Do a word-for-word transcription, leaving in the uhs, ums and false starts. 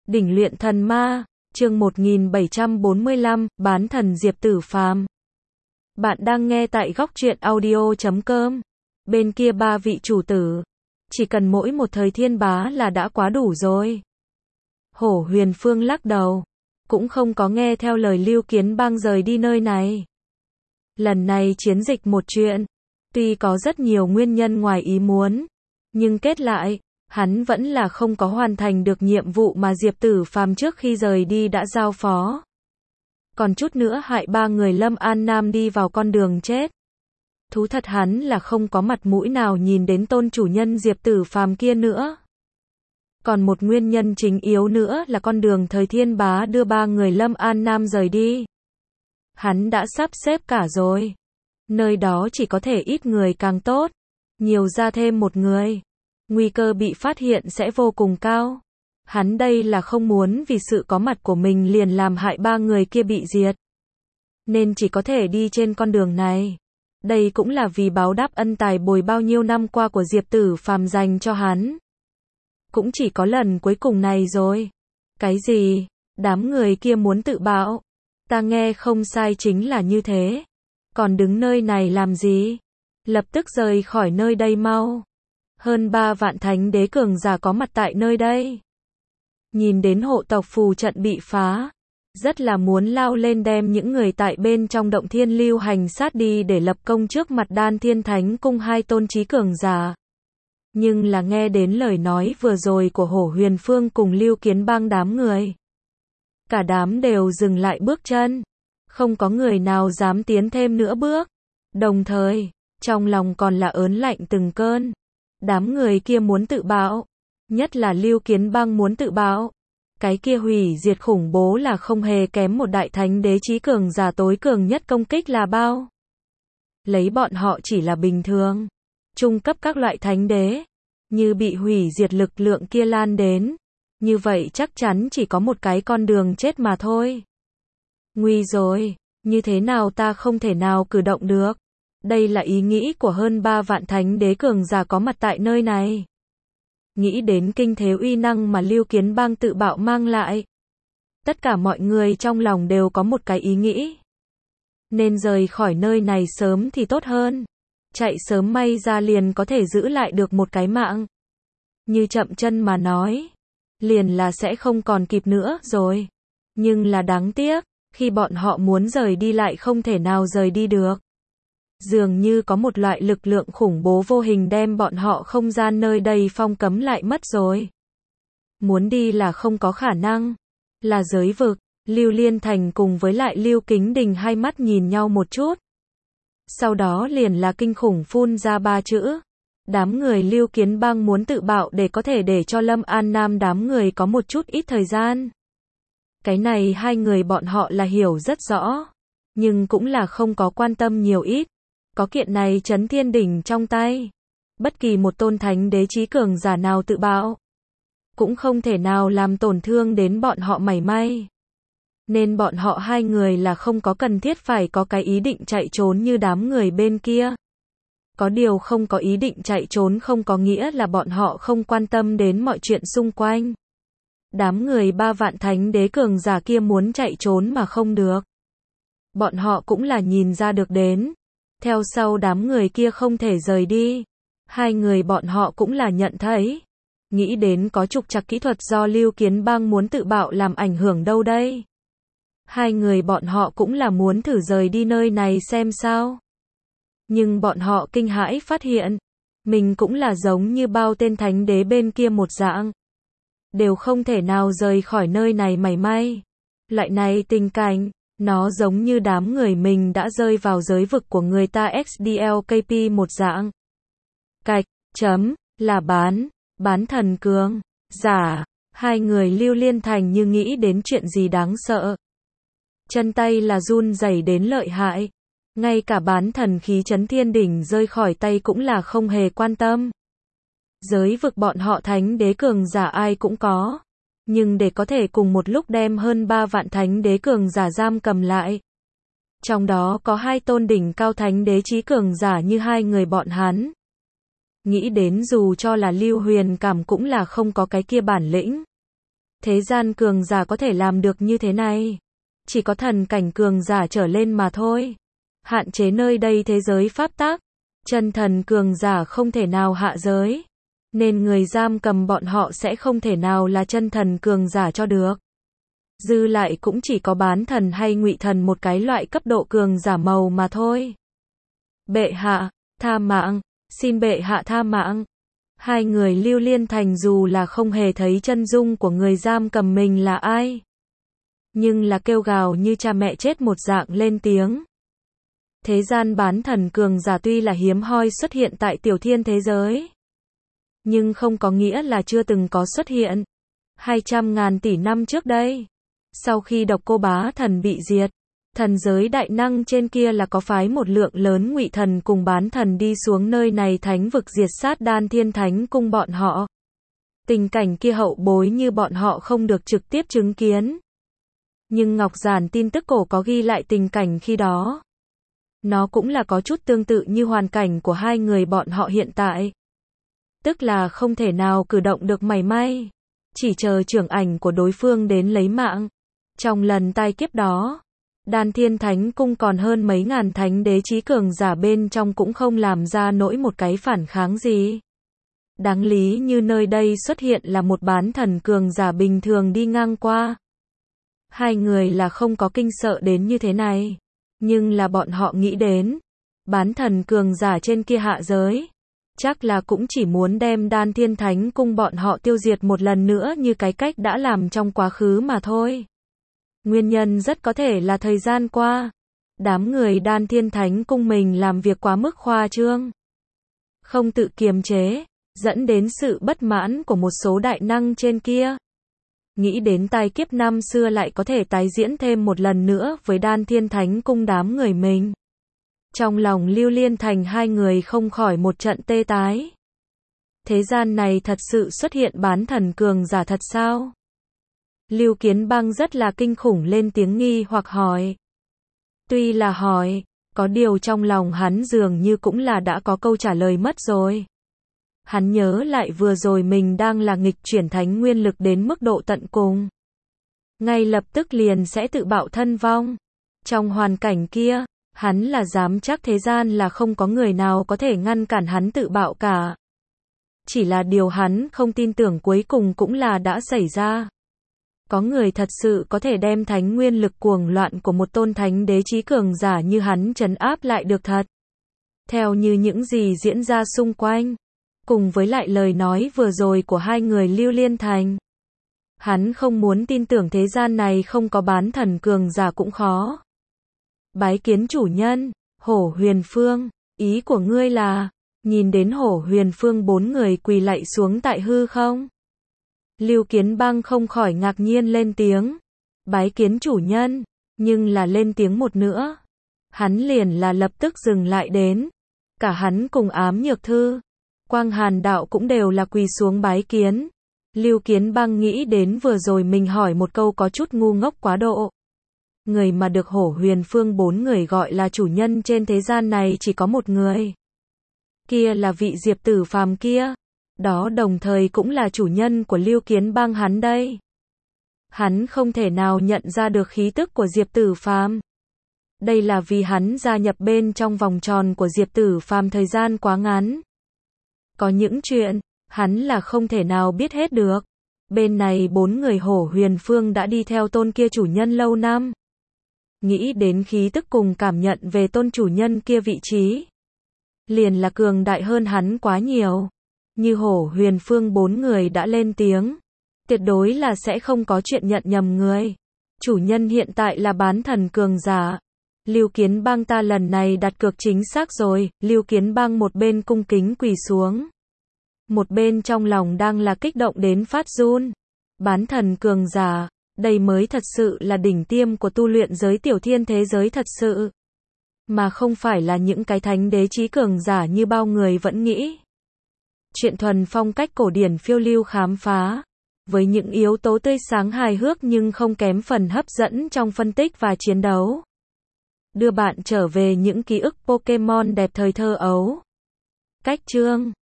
Đỉnh luyện thần ma, chương một nghìn bảy trăm bốn mươi lăm, bán thần Diệp Tử Phàm. Bạn đang nghe tại góc truyện audio chấm com. Bên kia ba vị chủ tử, chỉ cần mỗi một thời thiên bá là đã quá đủ rồi. Hổ Huyền Phương lắc đầu, cũng không có nghe theo lời Lưu Kiến Bang rời đi nơi này. Lần này chiến dịch một chuyện, tuy có rất nhiều nguyên nhân ngoài ý muốn, nhưng kết lại, hắn vẫn là không có hoàn thành được nhiệm vụ mà Diệp Tử Phàm trước khi rời đi đã giao phó. Còn chút nữa hại ba người Lâm An Nam đi vào con đường chết. Thú thật hắn là không có mặt mũi nào nhìn đến tôn chủ nhân Diệp Tử Phàm kia nữa. Còn một nguyên nhân chính yếu nữa là con đường thời thiên bá đưa ba người Lâm An Nam rời đi. Hắn đã sắp xếp cả rồi. Nơi đó chỉ có thể ít người càng tốt. Nhiều ra thêm một người, nguy cơ bị phát hiện sẽ vô cùng cao. Hắn đây là không muốn vì sự có mặt của mình liền làm hại ba người kia bị diệt. Nên chỉ có thể đi trên con đường này. Đây cũng là vì báo đáp ân tài bồi bao nhiêu năm qua của Diệp Tử Phàm dành cho hắn. Cũng chỉ có lần cuối cùng này rồi. Cái gì? Đám người kia muốn tự bạo. Ta nghe không sai chính là như thế. Còn đứng nơi này làm gì? Lập tức rời khỏi nơi đây mau. Hơn ba vạn thánh đế cường giả có mặt tại nơi đây. Nhìn đến hộ tộc phù trận bị phá, rất là muốn lao lên đem những người tại bên trong động thiên lưu hành sát đi để lập công trước mặt Đan Thiên Thánh Cung hai tôn trí cường giả. Nhưng là nghe đến lời nói vừa rồi của Hổ Huyền Phương cùng Lưu Kiến Bang đám người. Cả đám đều dừng lại bước chân. Không có người nào dám tiến thêm nữa bước. Đồng thời, trong lòng còn là ớn lạnh từng cơn. Đám người kia muốn tự bạo. Nhất là Lưu Kiến Bang muốn tự bạo. Cái kia hủy diệt khủng bố là không hề kém một đại thánh đế chí cường giả tối cường nhất công kích là bao. Lấy bọn họ chỉ là bình thường. Trung cấp các loại thánh đế. Như bị hủy diệt lực lượng kia lan đến. Như vậy chắc chắn chỉ có một cái con đường chết mà thôi. Nguy rồi, như thế nào ta không thể nào cử động được. Đây là ý nghĩ của hơn ba vạn thánh đế cường giả có mặt tại nơi này. Nghĩ đến kinh thế uy năng mà Lưu Kiến Bang tự bạo mang lại. Tất cả mọi người trong lòng đều có một cái ý nghĩ. Nên rời khỏi nơi này sớm thì tốt hơn. Chạy sớm may ra liền có thể giữ lại được một cái mạng. Như chậm chân mà nói. Liền là sẽ không còn kịp nữa rồi. Nhưng là đáng tiếc. Khi bọn họ muốn rời đi lại không thể nào rời đi được. Dường như có một loại lực lượng khủng bố vô hình đem bọn họ không gian nơi đây phong cấm lại mất rồi. Muốn đi là không có khả năng. Là giới vực. Lưu Liên Thành cùng với lại Lưu Kính Đình hai mắt nhìn nhau một chút. Sau đó liền là kinh khủng phun ra ba chữ. Đám người Lưu Kiến Bang muốn tự bạo để có thể để cho Lâm An Nam đám người có một chút ít thời gian. Cái này hai người bọn họ là hiểu rất rõ. Nhưng cũng là không có quan tâm nhiều ít. Có kiện này Chấn Thiên Đỉnh trong tay. Bất kỳ một tôn thánh đế chí cường giả nào tự bạo. Cũng không thể nào làm tổn thương đến bọn họ mảy may. Nên bọn họ hai người là không có cần thiết phải có cái ý định chạy trốn như đám người bên kia. Có điều không có ý định chạy trốn không có nghĩa là bọn họ không quan tâm đến mọi chuyện xung quanh. Đám người ba vạn thánh đế cường giả kia muốn chạy trốn mà không được. Bọn họ cũng là nhìn ra được đến. Theo sau đám người kia không thể rời đi. Hai người bọn họ cũng là nhận thấy. Nghĩ đến có trục trặc kỹ thuật do Lưu Kiến Bang muốn tự bạo làm ảnh hưởng đâu đây. Hai người bọn họ cũng là muốn thử rời đi nơi này xem sao. Nhưng bọn họ kinh hãi phát hiện. Mình cũng là giống như bao tên thánh đế bên kia một dạng. Đều không thể nào rời khỏi nơi này mảy may. Loại này tình cảnh. Nó giống như đám người mình đã rơi vào giới vực của người ta ích đê lờ ca pê một dạng. Cạch, chấm, là bán, bán thần cường, giả. Hai người Lưu Liên Thành như nghĩ đến chuyện gì đáng sợ. Chân tay là run rẩy đến lợi hại. Ngay cả bán thần khí Chấn Thiên Đỉnh rơi khỏi tay cũng là không hề quan tâm. Giới vực bọn họ thánh đế cường giả ai cũng có. Nhưng để có thể cùng một lúc đem hơn ba vạn thánh đế cường giả giam cầm lại. Trong đó có hai tôn đỉnh cao thánh đế chí cường giả như hai người bọn hắn. Nghĩ đến dù cho là Lưu Huyền Cảm cũng là không có cái kia bản lĩnh. Thế gian cường giả có thể làm được như thế này. Chỉ có thần cảnh cường giả trở lên mà thôi. Hạn chế nơi đây thế giới pháp tắc. Chân thần cường giả không thể nào hạ giới. Nên người giam cầm bọn họ sẽ không thể nào là chân thần cường giả cho được. Dư lại cũng chỉ có bán thần hay ngụy thần một cái loại cấp độ cường giả màu mà thôi. Bệ hạ, tha mạng, xin bệ hạ tha mạng. Hai người Lưu Liên Thành dù là không hề thấy chân dung của người giam cầm mình là ai. Nhưng là kêu gào như cha mẹ chết một dạng lên tiếng. Thế gian bán thần cường giả tuy là hiếm hoi xuất hiện tại tiểu thiên thế giới. Nhưng không có nghĩa là chưa từng có xuất hiện. Hai trăm ngàn tỷ năm trước đây. Sau khi độc cô bá thần bị diệt. Thần giới đại năng trên kia là có phái một lượng lớn ngụy thần cùng bán thần đi xuống nơi này thánh vực diệt sát Đan Thiên Thánh Cung bọn họ. Tình cảnh kia hậu bối như bọn họ không được trực tiếp chứng kiến. Nhưng Ngọc Giản tin tức cổ có ghi lại tình cảnh khi đó. Nó cũng là có chút tương tự như hoàn cảnh của hai người bọn họ hiện tại. Tức là không thể nào cử động được mảy may. Chỉ chờ trưởng ảnh của đối phương đến lấy mạng. Trong lần tai kiếp đó, Đan Thiên Thánh Cung còn hơn mấy ngàn thánh đế chí cường giả bên trong cũng không làm ra nổi một cái phản kháng gì. Đáng lý như nơi đây xuất hiện là một bán thần cường giả bình thường đi ngang qua. Hai người là không có kinh sợ đến như thế này. Nhưng là bọn họ nghĩ đến. Bán thần cường giả trên kia hạ giới. Chắc là cũng chỉ muốn đem Đan Thiên Thánh Cung bọn họ tiêu diệt một lần nữa như cái cách đã làm trong quá khứ mà thôi. Nguyên nhân rất có thể là thời gian qua. Đám người Đan Thiên Thánh Cung mình làm việc quá mức khoa trương. Không tự kiềm chế. Dẫn đến sự bất mãn của một số đại năng trên kia. Nghĩ đến tai kiếp năm xưa lại có thể tái diễn thêm một lần nữa với Đan Thiên Thánh Cung đám người mình. Trong lòng Lưu Liên Thành hai người không khỏi một trận tê tái. Thế gian này thật sự xuất hiện bán thần cường giả thật sao? Lưu Kiến Băng rất là kinh khủng lên tiếng nghi hoặc hỏi. Tuy là hỏi, có điều trong lòng hắn dường như cũng là đã có câu trả lời mất rồi. Hắn nhớ lại vừa rồi mình đang là nghịch chuyển thánh nguyên lực đến mức độ tận cùng. Ngay lập tức liền sẽ tự bạo thân vong. Trong hoàn cảnh kia, hắn là dám chắc thế gian là không có người nào có thể ngăn cản hắn tự bạo cả. Chỉ là điều hắn không tin tưởng cuối cùng cũng là đã xảy ra. Có người thật sự có thể đem thánh nguyên lực cuồng loạn của một tôn thánh đế chí cường giả như hắn trấn áp lại được thật. Theo như những gì diễn ra xung quanh. Cùng với lại lời nói vừa rồi của hai người Lưu Liên Thành. Hắn không muốn tin tưởng thế gian này không có bán thần cường giả cũng khó. Bái kiến chủ nhân, Hổ Huyền Phương, ý của ngươi là, nhìn đến Hổ Huyền Phương bốn người quỳ lạy xuống tại hư không? Lưu Kiến Băng không khỏi ngạc nhiên lên tiếng. Bái kiến chủ nhân, nhưng là lên tiếng một nữa. Hắn liền là lập tức dừng lại đến. Cả hắn cùng Ám Nhược Thư. Quang Hàn Đạo cũng đều là quỳ xuống bái kiến. Lưu Kiến Băng nghĩ đến vừa rồi mình hỏi một câu có chút ngu ngốc quá độ. Người mà được Hổ Huyền Phương bốn người gọi là chủ nhân trên thế gian này chỉ có một người. Kia là vị Diệp Tử Phàm kia. Đó đồng thời cũng là chủ nhân của Lưu Kiến Băng hắn đây. Hắn không thể nào nhận ra được khí tức của Diệp Tử Phàm. Đây là vì hắn gia nhập bên trong vòng tròn của Diệp Tử Phàm thời gian quá ngắn. Có những chuyện, hắn là không thể nào biết hết được. Bên này bốn người Hổ Huyền Phương đã đi theo tôn kia chủ nhân lâu năm. Nghĩ đến khí tức cùng cảm nhận về tôn chủ nhân kia vị trí. Liền là cường đại hơn hắn quá nhiều. Như Hổ Huyền Phương bốn người đã lên tiếng. Tuyệt đối là sẽ không có chuyện nhận nhầm người. Chủ nhân hiện tại là bán thần cường giả. Lưu Kiến Băng ta lần này đặt cược chính xác rồi. Lưu Kiến Băng một bên cung kính quỳ xuống. Một bên trong lòng đang là kích động đến phát run. Bán thần cường giả. Đây mới thật sự là đỉnh tiêm của tu luyện giới tiểu thiên thế giới thật sự. Mà không phải là những cái thánh đế chí cường giả như bao người vẫn nghĩ. Chuyện thuần phong cách cổ điển phiêu lưu khám phá. Với những yếu tố tươi sáng hài hước nhưng không kém phần hấp dẫn trong phân tích và chiến đấu. Đưa bạn trở về những ký ức Pokemon đẹp thời thơ ấu. Cách chương